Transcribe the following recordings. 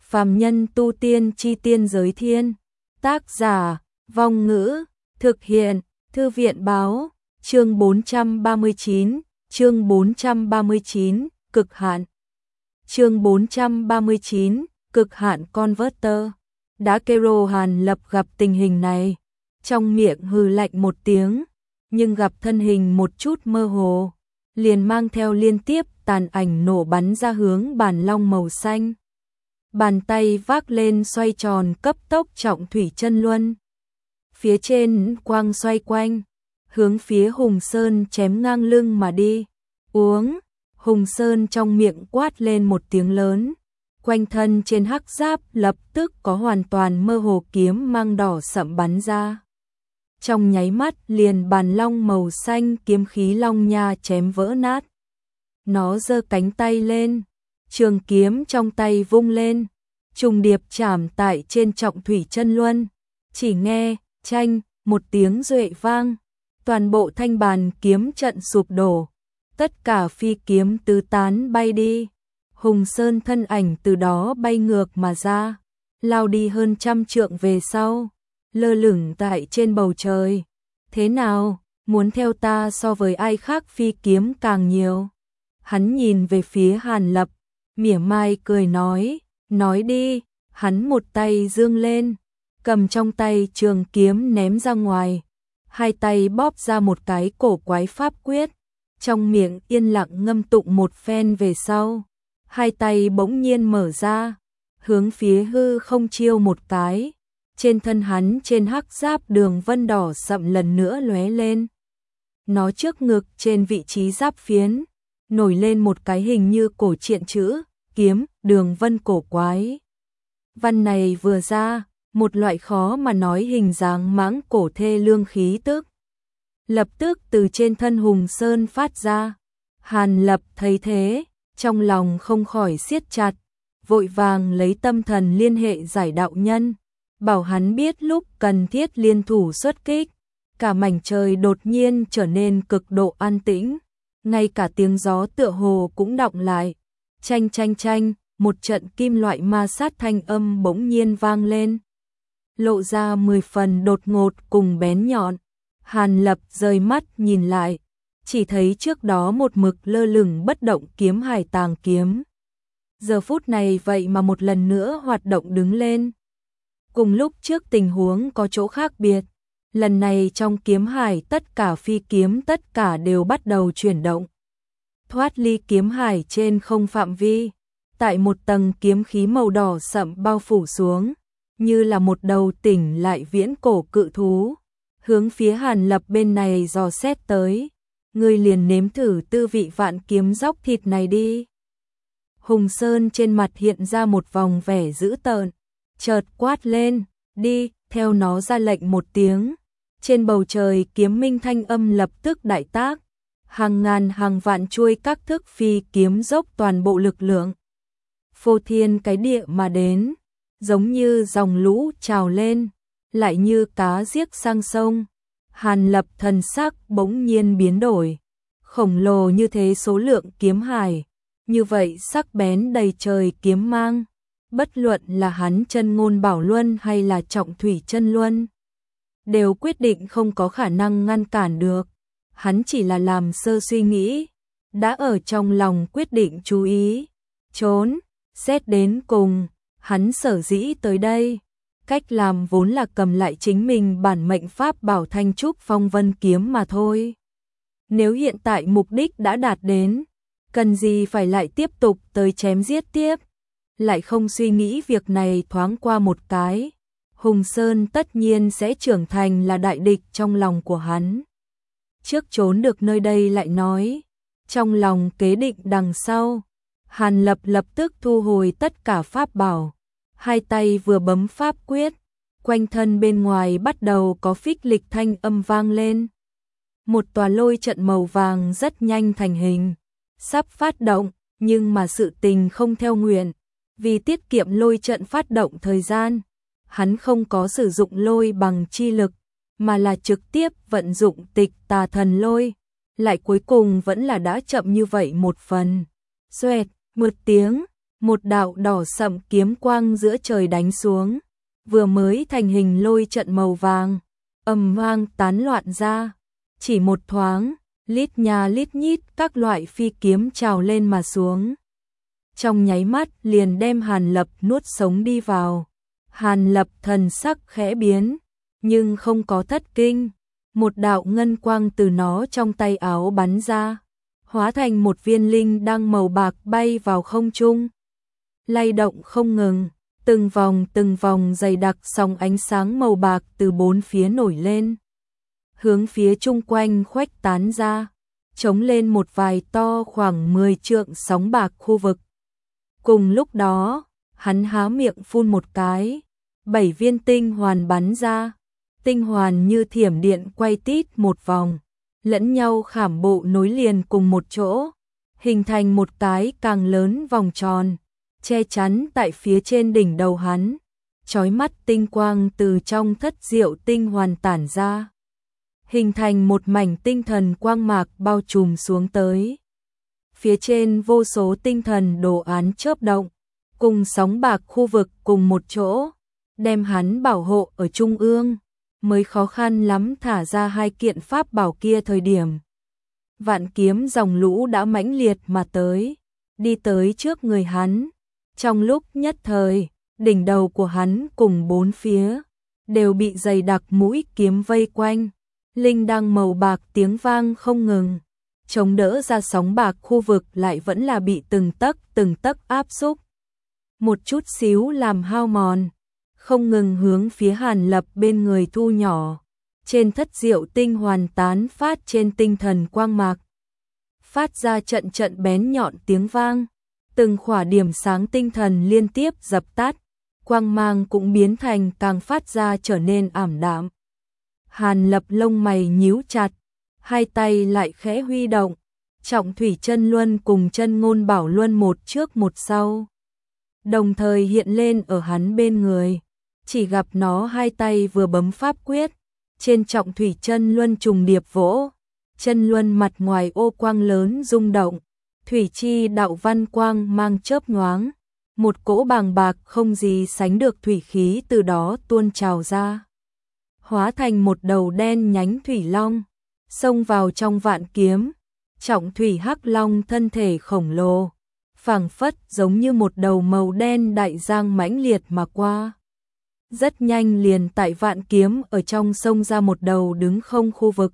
Phàm nhân tu tiên chi tiên giới thiên. Tác giả, Vong Ngữ, thực hiện, Thư viện báo, chương 439, chương 439, cực hạn. Chương 439, cực hạn converter. Đã kêu Hàn Lập gặp tình hình này, trong miệng hừ lạnh một tiếng, nhưng gặp thân hình một chút mơ hồ, liền mang theo liên tiếp tàn ảnh nổ bắn ra hướng bản long màu xanh. Bàn tay vác lên xoay tròn cấp tốc trọng thủy chân luân. Phía trên quang xoay quanh, hướng phía Hùng Sơn chém ngang lưng mà đi. Uống, Hùng Sơn trong miệng quát lên một tiếng lớn. Quanh thân trên hắc giáp lập tức có hoàn toàn mơ hồ kiếm mang đỏ sậm bắn ra. Trong nháy mắt liền bàn long màu xanh kiếm khí long nha chém vỡ nát. Nó giơ cánh tay lên, trường kiếm trong tay vung lên, trùng điệp chạm tại trên trọng thủy chân luân. Chỉ nghe, chanh, một tiếng duệ vang, toàn bộ thanh bàn kiếm trận sụp đổ, tất cả phi kiếm tứ tán bay đi. Hùng Sơn thân ảnh từ đó bay ngược mà ra, lao đi hơn 100 trượng về sau, lơ lửng tại trên bầu trời. Thế nào, muốn theo ta so với ai khác phi kiếm càng nhiều? Hắn nhìn về phía Hàn Lập, mỉa mai cười nói đi. Hắn một tay dương lên, cầm trong tay trường kiếm ném ra ngoài, hai tay bóp ra một cái cổ quái pháp quyết, trong miệng yên lặng ngâm tụng một phen về sau, hai tay bỗng nhiên mở ra, hướng phía hư không chiêu một cái, trên thân hắn trên hắc giáp đường vân đỏ sậm lần nữa lóe lên. Nó trước ngực trên vị trí giáp phiến, nổi lên một cái hình như cổ truyện chữ, kiếm, đường vân cổ quái. Văn này vừa ra, một loại khó mà nói hình dáng mãng cổ thê lương khí tức lập tức từ trên thân Hùng Sơn phát ra. Hàn Lập thấy thế, trong lòng không khỏi siết chặt, vội vàng lấy tâm thần liên hệ giải đạo nhân, bảo hắn biết lúc cần thiết liên thủ xuất kích. Cả mảnh trời đột nhiên trở nên cực độ an tĩnh, ngay cả tiếng gió tựa hồ cũng đọng lại. Chanh chanh chanh, một trận kim loại ma sát thanh âm bỗng nhiên vang lên, lộ ra 10 phần đột ngột cùng bén nhọn. Hàn Lập rời mắt nhìn lại, chỉ thấy trước đó một mực lơ lửng bất động kiếm hải tàng kiếm, giờ phút này vậy mà một lần nữa hoạt động đứng lên. Cùng lúc trước tình huống có chỗ khác biệt, lần này trong kiếm hải tất cả phi kiếm tất cả đều bắt đầu chuyển động, thoát ly kiếm hải trên không phạm vi, tại một tầng kiếm khí màu đỏ sậm bao phủ xuống, như là một đầu tỉnh lại viễn cổ cự thú, hướng phía Hàn Lập bên này dò xét tới. Ngươi liền nếm thử tư vị vạn kiếm dóc thịt này đi. Hùng Sơn trên mặt hiện ra một vòng vẻ dữ tợn, chợt quát lên, đi, theo nó ra lệnh một tiếng. Trên bầu trời kiếm minh thanh âm lập tức đại tác, hàng ngàn hàng vạn chuôi các thức phi kiếm dốc toàn bộ lực lượng, phô thiên cái địa mà đến, giống như dòng lũ trào lên, lại như cá giết sang sông. Hàn Lập thần sắc bỗng nhiên biến đổi, khổng lồ như thế số lượng kiếm hải, như vậy sắc bén đầy trời kiếm mang, bất luận là hắn chân ngôn bảo luân hay là trọng thủy chân luân, đều quyết định không có khả năng ngăn cản được. Hắn chỉ là làm sơ suy nghĩ, đã ở trong lòng quyết định chú ý, trốn. Xét đến cùng, hắn sở dĩ tới đây, cách làm vốn là cầm lại chính mình bản mệnh pháp bảo Thanh Trúc Phong Vân kiếm mà thôi. Nếu hiện tại mục đích đã đạt đến, cần gì phải lại tiếp tục tới chém giết tiếp, lại không suy nghĩ việc này thoáng qua một cái. Hùng Sơn tất nhiên sẽ trưởng thành là đại địch trong lòng của hắn. Trước trốn được nơi đây lại nói, trong lòng kế định đằng sau. Hàn Lập lập tức thu hồi tất cả pháp bảo, hai tay vừa bấm pháp quyết, quanh thân bên ngoài bắt đầu có phích lịch thanh âm vang lên. Một tòa lôi trận màu vàng rất nhanh thành hình, sắp phát động, nhưng mà sự tình không theo nguyện, vì tiết kiệm lôi trận phát động thời gian, hắn không có sử dụng lôi bằng chi lực, mà là trực tiếp vận dụng tịch tà thần lôi, lại cuối cùng vẫn là đã chậm như vậy một phần. Xoẹt, một tiếng, một đạo đỏ sậm kiếm quang giữa trời đánh xuống, vừa mới thành hình lôi trận màu vàng, ầm vang tán loạn ra, chỉ một thoáng, lít nha lít nhít các loại phi kiếm trào lên mà xuống. Trong nháy mắt liền đem Hàn Lập nuốt sống đi vào. Hàn Lập thần sắc khẽ biến, nhưng không có thất kinh. Một đạo ngân quang từ nó trong tay áo bắn ra, hóa thành một viên linh đăng màu bạc bay vào không trung. Lay động không ngừng, từng vòng dày đặc sóng ánh sáng màu bạc từ bốn phía nổi lên. Hướng phía chung quanh khuếch tán ra, chống lên một vài to khoảng 10 trượng sóng bạc khu vực. Cùng lúc đó, hắn há miệng phun một cái, 7 viên tinh hoàn bắn ra, tinh hoàn như thiểm điện quay tít một vòng, lẫn nhau khảm bộ nối liền cùng một chỗ, hình thành một cái càng lớn vòng tròn, che chắn tại phía trên đỉnh đầu hắn, chói mắt tinh quang từ trong thất diệu tinh hoàn tản ra, hình thành một mảnh tinh thần quang mạc bao trùm xuống tới. Phía trên vô số tinh thần đồ án chớp động, cùng sóng bạc khu vực cùng một chỗ, đem hắn bảo hộ ở trung ương, mới khó khăn lắm thả ra hai kiện pháp bảo kia thời điểm. Vạn kiếm dòng lũ đã mãnh liệt mà tới, đi tới trước người hắn. Trong lúc nhất thời, đỉnh đầu của hắn cùng bốn phía, đều bị dày đặc mũi kiếm vây quanh, linh đăng màu bạc tiếng vang không ngừng. Chống đỡ ra sóng bạc khu vực lại vẫn là bị từng tấc áp xúc. Một chút xíu làm hao mòn, không ngừng hướng phía Hàn Lập bên người thu nhỏ. Trên thất diệu tinh hoàn tán phát trên tinh thần quang mạc, phát ra trận trận bén nhọn tiếng vang. Từng khỏa điểm sáng tinh thần liên tiếp dập tắt, quang mang cũng biến thành càng phát ra trở nên ảm đạm. Hàn Lập lông mày nhíu chặt, hai tay lại khẽ huy động, Trọng Thủy Chân Luân cùng Chân Ngôn Bảo Luân một trước một sau, đồng thời hiện lên ở hắn bên người. Chỉ gặp nó hai tay vừa bấm pháp quyết, trên Trọng Thủy Chân Luân trùng điệp vỗ, chân luân mặt ngoài ô quang lớn rung động, thủy chi đạo văn quang mang chớp nhoáng, một cỗ bàng bạc không gì sánh được thủy khí từ đó tuôn trào ra, hóa thành một đầu đen nhánh thủy long, xông vào trong vạn kiếm. Trọng thủy hắc long thân thể khổng lồ, phảng phất giống như một đầu màu đen đại giang mãnh liệt mà qua. Rất nhanh liền tại vạn kiếm ở trong sông ra một đầu đứng không khu vực.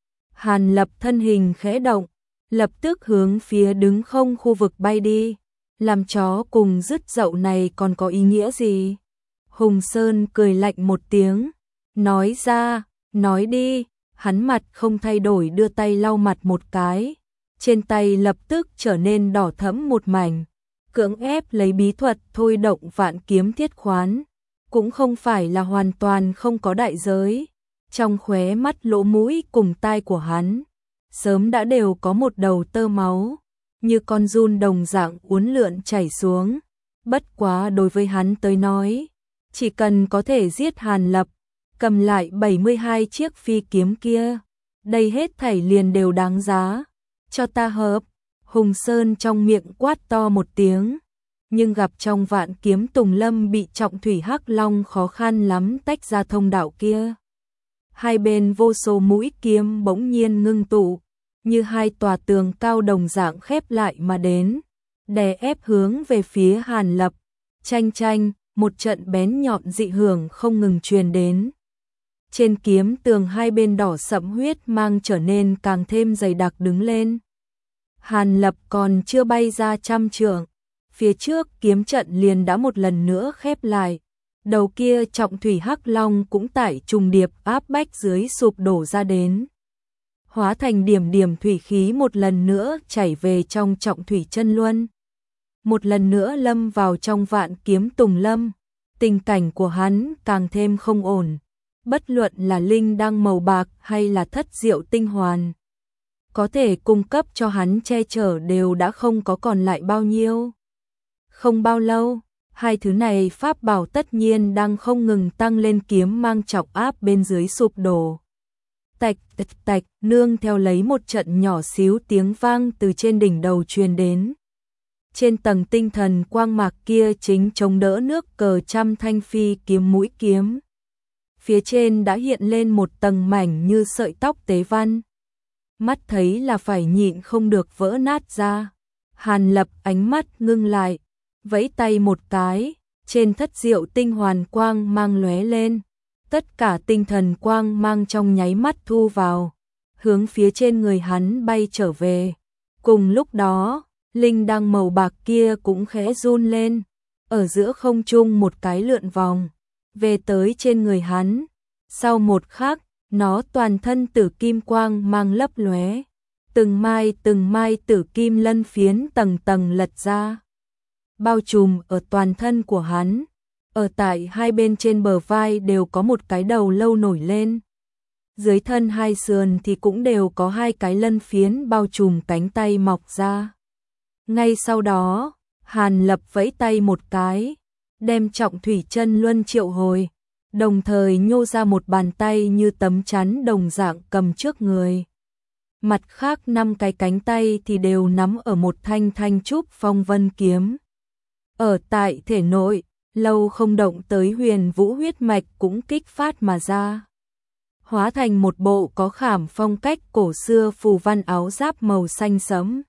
Hàn Lập thân hình khẽ động, lập tức hướng phía đứng không khu vực bay đi. Làm chó cùng dứt dậu này còn có ý nghĩa gì? Hùng Sơn cười lạnh một tiếng, nói ra, nói đi. Hắn mặt không thay đổi đưa tay lau mặt một cái, trên tay lập tức trở nên đỏ thẫm một mảnh, cưỡng ép lấy bí thuật thôi động vạn kiếm thiết khoán, cũng không phải là hoàn toàn không có đại giới. Trong khóe mắt lỗ mũi cùng tai của hắn, sớm đã đều có một đầu tơ máu, như con giun đồng dạng uốn lượn chảy xuống. Bất quá đối với hắn tới nói, chỉ cần có thể giết Hàn Lập, cầm lại 72 chiếc phi kiếm kia, đây hết thảy liền đều đáng giá. Cho ta hợp. Hùng Sơn trong miệng quát to một tiếng, nhưng gặp trong vạn kiếm Tùng Lâm bị Trọng thủy hắc long khó khăn lắm tách ra thông đạo kia. Hai bên vô số mũi kiếm bỗng nhiên ngưng tụ, như hai tòa tường cao đồng dạng khép lại mà đến, đè ép hướng về phía Hàn Lập. Chanh chanh, một trận bén nhọn dị hưởng không ngừng truyền đến. Trên kiếm tường hai bên đỏ sẫm huyết mang trở nên càng thêm dày đặc đứng lên. Hàn Lập còn chưa bay ra trăm trượng, phía trước kiếm trận liền đã một lần nữa khép lại. Đầu kia Trọng thủy hắc long cũng tại trùng điệp áp bách dưới sụp đổ ra đến, hóa thành điểm điểm thủy khí một lần nữa chảy về trong Trọng thủy chân luân, một lần nữa lâm vào trong vạn kiếm Tùng Lâm. Tình cảnh của hắn càng thêm không ổn, bất luận là linh đăng màu bạc hay là thất diệu tinh hoàn, có thể cung cấp cho hắn che chở đều đã không có còn lại bao nhiêu. Không bao lâu, hai thứ này pháp bảo tất nhiên đang không ngừng tăng lên, kiếm mang trọng áp bên dưới sụp đổ. Tạch tạch tạch, nương theo lấy một trận nhỏ xíu tiếng vang từ trên đỉnh đầu truyền đến. Trên tầng tinh thần quang mạc kia chính chống đỡ nước cờ trăm thanh phi kiếm mũi kiếm. Phía trên đã hiện lên một tầng mảnh như sợi tóc tế văn. Mắt thấy là phải nhịn không được vỡ nát ra. Hàn Lập ánh mắt ngưng lại, vẫy tay một cái, trên thất diệu tinh hoàn quang mang lóe lên. Tất cả tinh thần quang mang trong nháy mắt thu vào, hướng phía trên người hắn bay trở về. Cùng lúc đó, linh đăng màu bạc kia cũng khẽ run lên, ở giữa không trung một cái lượn vòng, về tới trên người hắn. Sau một khắc, nó toàn thân tử kim quang mang lấp lóe, từng mai tử kim lân phiến tầng tầng lật ra, bao trùm ở toàn thân của hắn. Ở tại hai bên trên bờ vai đều có một cái đầu lâu nổi lên. Dưới thân hai sườn thì cũng đều có hai cái lân phiến bao trùm cánh tay mọc ra. Ngay sau đó, Hàn Lập vẫy tay một cái, đem Trọng Thủy Chân Luân triệu hồi, đồng thời nhô ra một bàn tay như tấm chắn đồng dạng cầm trước người. Mặt khác 5 cái cánh tay thì đều nắm ở một thanh thanh trúc phong vân kiếm. Ở tại thể nội, lâu không động tới huyền vũ huyết mạch cũng kích phát mà ra. Hóa thành một bộ có khảm phong cách cổ xưa phù văn áo giáp màu xanh sẫm,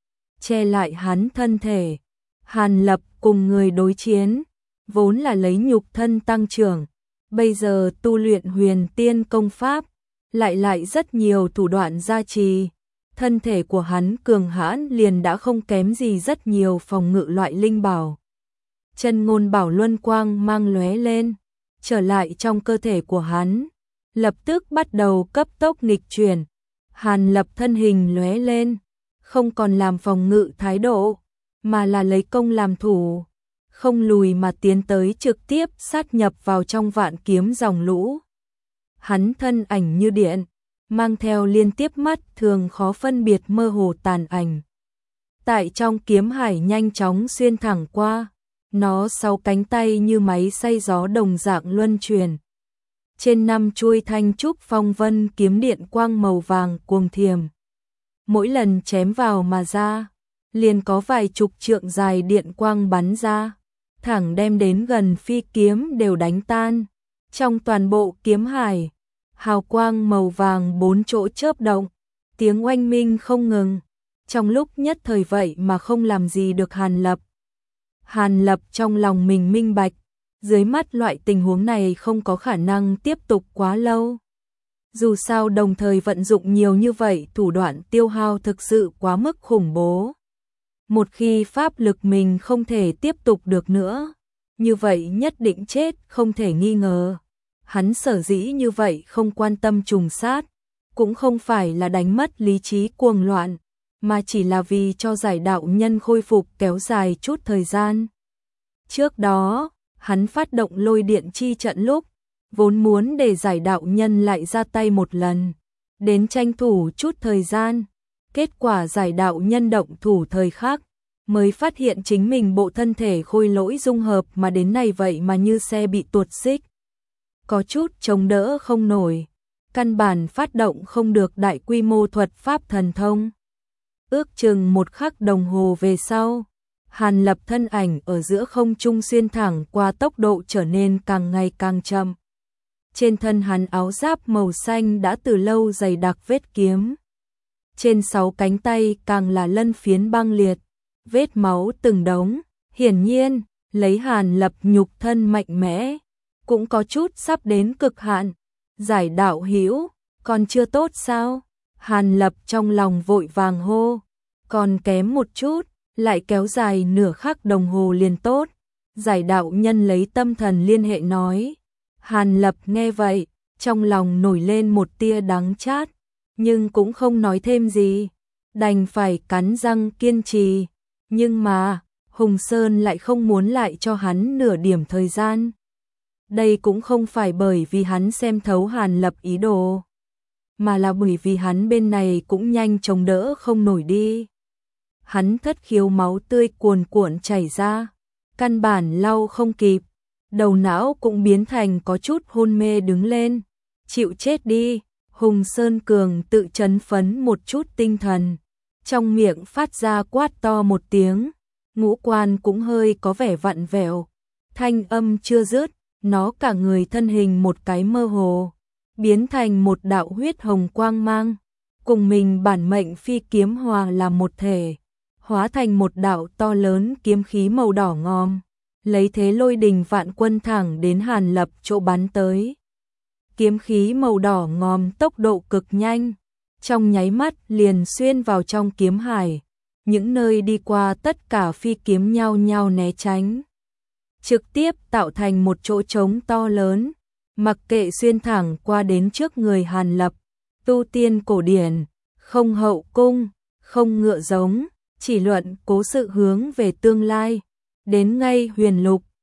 che lại hắn thân thể. Hàn Lập cùng người đối chiến, vốn là lấy nhục thân tăng trưởng, bây giờ tu luyện huyền tiên công pháp, lại rất nhiều thủ đoạn gia trì. Thân thể của hắn cường hãn liền đã không kém gì rất nhiều phòng ngự loại linh bảo. Chân ngôn bảo luân quang mang lóe lên, trở lại trong cơ thể của hắn, lập tức bắt đầu cấp tốc nghịch chuyển. Hàn Lập thân hình lóe lên, không còn làm phòng ngự thái độ, mà là lấy công làm thủ, không lùi mà tiến tới trực tiếp sát nhập vào trong vạn kiếm dòng lũ. Hắn thân ảnh như điện, mang theo liên tiếp mắt thường khó phân biệt mơ hồ tàn ảnh. Tại trong kiếm hải nhanh chóng xuyên thẳng qua, nó 6 cánh tay như máy xay gió đồng dạng luân chuyển. Trên 5 chuôi thanh trúc phong vân kiếm điện quang màu vàng cuồng thiềm. Mỗi lần chém vào mà ra, liền có vài chục trượng dài điện quang bắn ra, thẳng đem đến gần phi kiếm đều đánh tan. Trong toàn bộ kiếm hải, hào quang màu vàng 4 chỗ chớp động, tiếng oanh minh không ngừng. Trong lúc nhất thời vậy mà không làm gì được Hàn Lập. Hàn Lập trong lòng mình minh bạch, dưới mắt loại tình huống này không có khả năng tiếp tục quá lâu. Dù sao đồng thời vận dụng nhiều như vậy, thủ đoạn tiêu hao thực sự quá mức khủng bố. Một khi pháp lực mình không thể tiếp tục được nữa, như vậy nhất định chết không thể nghi ngờ. Hắn sở dĩ như vậy không quan tâm trùng sát, cũng không phải là đánh mất lý trí cuồng loạn, mà chỉ là vì cho giải đạo nhân khôi phục kéo dài chút thời gian. Trước đó, hắn phát động lôi điện chi trận lúc, vốn muốn để giải đạo nhân lại ra tay một lần, đến tranh thủ chút thời gian. Kết quả giải đạo nhân động thủ thời khắc, mới phát hiện chính mình bộ thân thể khôi lỗi dung hợp mà đến này vậy mà như xe bị tuột xích. Có chút chống đỡ không nổi, căn bản phát động không được đại quy mô thuật pháp thần thông. Ước chừng 1 khắc đồng hồ về sau, Hàn Lập thân ảnh ở giữa không trung xuyên thẳng qua, tốc độ trở nên càng ngày càng chậm. Trên thân hắn áo giáp màu xanh đã từ lâu dày đặc vết kiếm. Trên 6 cánh tay càng là lân phiến băng liệt, vết máu từng đống. Hiển nhiên, lấy Hàn Lập nhục thân mạnh mẽ, cũng có chút sắp đến cực hạn. Giải đạo hữu, còn chưa tốt sao? Hàn Lập trong lòng vội vàng hô, còn kém một chút, lại kéo dài nửa khắc đồng hồ liền tốt. Giải đạo nhân lấy tâm thần liên hệ nói. Hàn Lập nghe vậy, trong lòng nổi lên một tia đắng chát, nhưng cũng không nói thêm gì, đành phải cắn răng kiên trì. Nhưng mà, Hùng Sơn lại không muốn lại cho hắn nửa điểm thời gian. Đây cũng không phải bởi vì hắn xem thấu Hàn Lập ý đồ, mà là bởi vì hắn bên này cũng nhanh chống đỡ không nổi đi. Hắn thất khiếu máu tươi cuồn cuộn chảy ra, căn bản lau không kịp, đầu não cũng biến thành có chút hôn mê đứng lên. Chịu chết đi, Hùng Sơn Cường tự trấn phấn một chút tinh thần, trong miệng phát ra quát to một tiếng, ngũ quan cũng hơi có vẻ vặn vẹo. Thanh âm chưa dứt, nó cả người thân hình một cái mơ hồ, biến thành một đạo huyết hồng quang mang, cùng mình bản mệnh phi kiếm hòa làm một thể, hóa thành một đạo to lớn kiếm khí màu đỏ ngòm, lấy thế lôi đình vạn quân thẳng đến Hàn Lập chỗ bắn tới. Kiếm khí màu đỏ ngòm tốc độ cực nhanh, trong nháy mắt liền xuyên vào trong kiếm hải, những nơi đi qua tất cả phi kiếm nhao nhao né tránh, trực tiếp tạo thành một chỗ trống to lớn, mặc kệ xuyên thẳng qua đến trước người Hàn Lập. Tu tiên cổ điển, không hậu cung, không ngựa giống, chỉ luận cố sự hướng về tương lai, đến ngay huyền lục,